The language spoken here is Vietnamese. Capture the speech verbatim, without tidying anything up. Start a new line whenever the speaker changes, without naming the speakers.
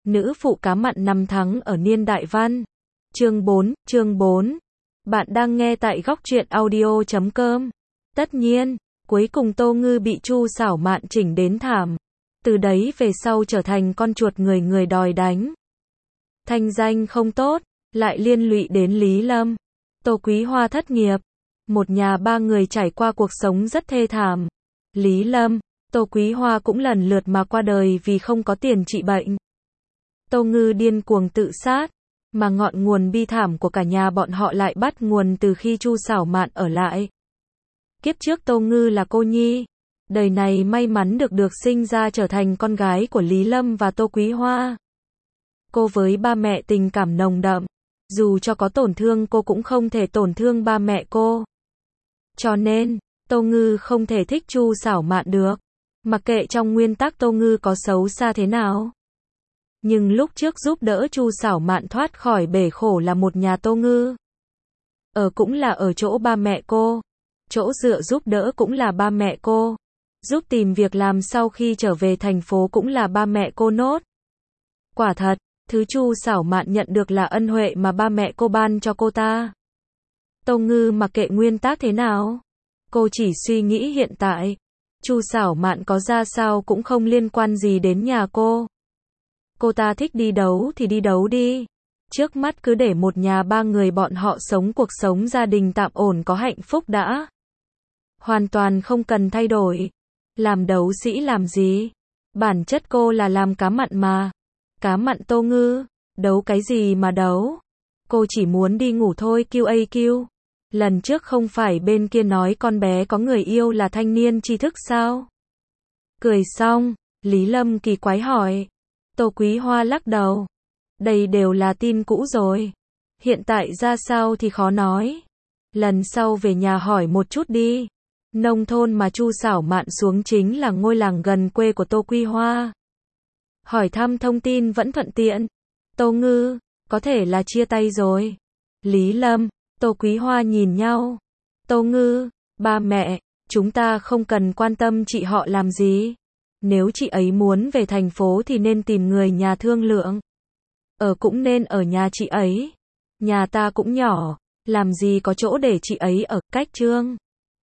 Nữ phụ cá mặn năm tháng ở niên đại văn. Chương bốn, chương bốn. Bạn đang nghe tại góc truyện audio chấm com. Tất nhiên, cuối cùng Tô Ngư bị Chu Xảo Mạn chỉnh đến thảm. Từ đấy về sau trở thành con chuột người người đòi đánh. Thanh danh không tốt, lại liên lụy đến Lý Lâm. Tô Quý Hoa thất nghiệp. Một nhà ba người trải qua cuộc sống rất thê thảm. Lý Lâm, Tô Quý Hoa cũng lần lượt mà qua đời vì không có tiền trị bệnh. Tô Ngư điên cuồng tự sát, mà ngọn nguồn bi thảm của cả nhà bọn họ lại bắt nguồn từ khi Chu Xảo Mạn ở lại. Kiếp trước Tô Ngư là cô nhi, đời này may mắn được được sinh ra trở thành con gái của Lý Lâm và Tô Quý Hoa. Cô với ba mẹ tình cảm nồng đậm, dù cho có tổn thương cô cũng không thể tổn thương ba mẹ cô. Cho nên, Tô Ngư không thể thích Chu Xảo Mạn được, mặc kệ trong nguyên tắc Tô Ngư có xấu xa thế nào. Nhưng lúc trước giúp đỡ Chu Xảo Mạn thoát khỏi bể khổ là một nhà Tô Ngư. Ở cũng là ở chỗ ba mẹ cô. Chỗ dựa giúp đỡ cũng là ba mẹ cô. Giúp tìm việc làm sau khi trở về thành phố cũng là ba mẹ cô nốt. Quả thật, thứ Chu Xảo Mạn nhận được là ân huệ mà ba mẹ cô ban cho cô ta. Tô Ngư mặc kệ nguyên tắc thế nào, cô chỉ suy nghĩ hiện tại. Chu Xảo Mạn có ra sao cũng không liên quan gì đến nhà cô. Cô ta thích đi đấu thì đi đấu đi. Trước mắt cứ để một nhà ba người bọn họ sống cuộc sống gia đình tạm ổn có hạnh phúc đã. Hoàn toàn không cần thay đổi. Làm đấu sĩ làm gì? Bản chất cô là làm cá mặn mà. Cá mặn Tô Ngư, đấu cái gì mà đấu? Cô chỉ muốn đi ngủ thôi kiu a kiu. Lần trước không phải bên kia nói con bé có người yêu là thanh niên tri thức sao? Cười xong, Lý Lâm kỳ quái hỏi. Tô Quý Hoa lắc đầu. Đây đều là tin cũ rồi. Hiện tại ra sao thì khó nói. Lần sau về nhà hỏi một chút đi. Nông thôn mà Chu Xảo Mạn xuống chính là ngôi làng gần quê của Tô Quý Hoa. Hỏi thăm thông tin vẫn thuận tiện. Tô Ngư, có thể là chia tay rồi. Lý Lâm, Tô Quý Hoa nhìn nhau. Tô Ngư, ba mẹ, chúng ta không cần quan tâm chị họ làm gì. Nếu chị ấy muốn về thành phố thì nên tìm người nhà thương lượng. Ở cũng nên ở nhà chị ấy. Nhà ta cũng nhỏ, làm gì có chỗ để chị ấy ở, cách Trương.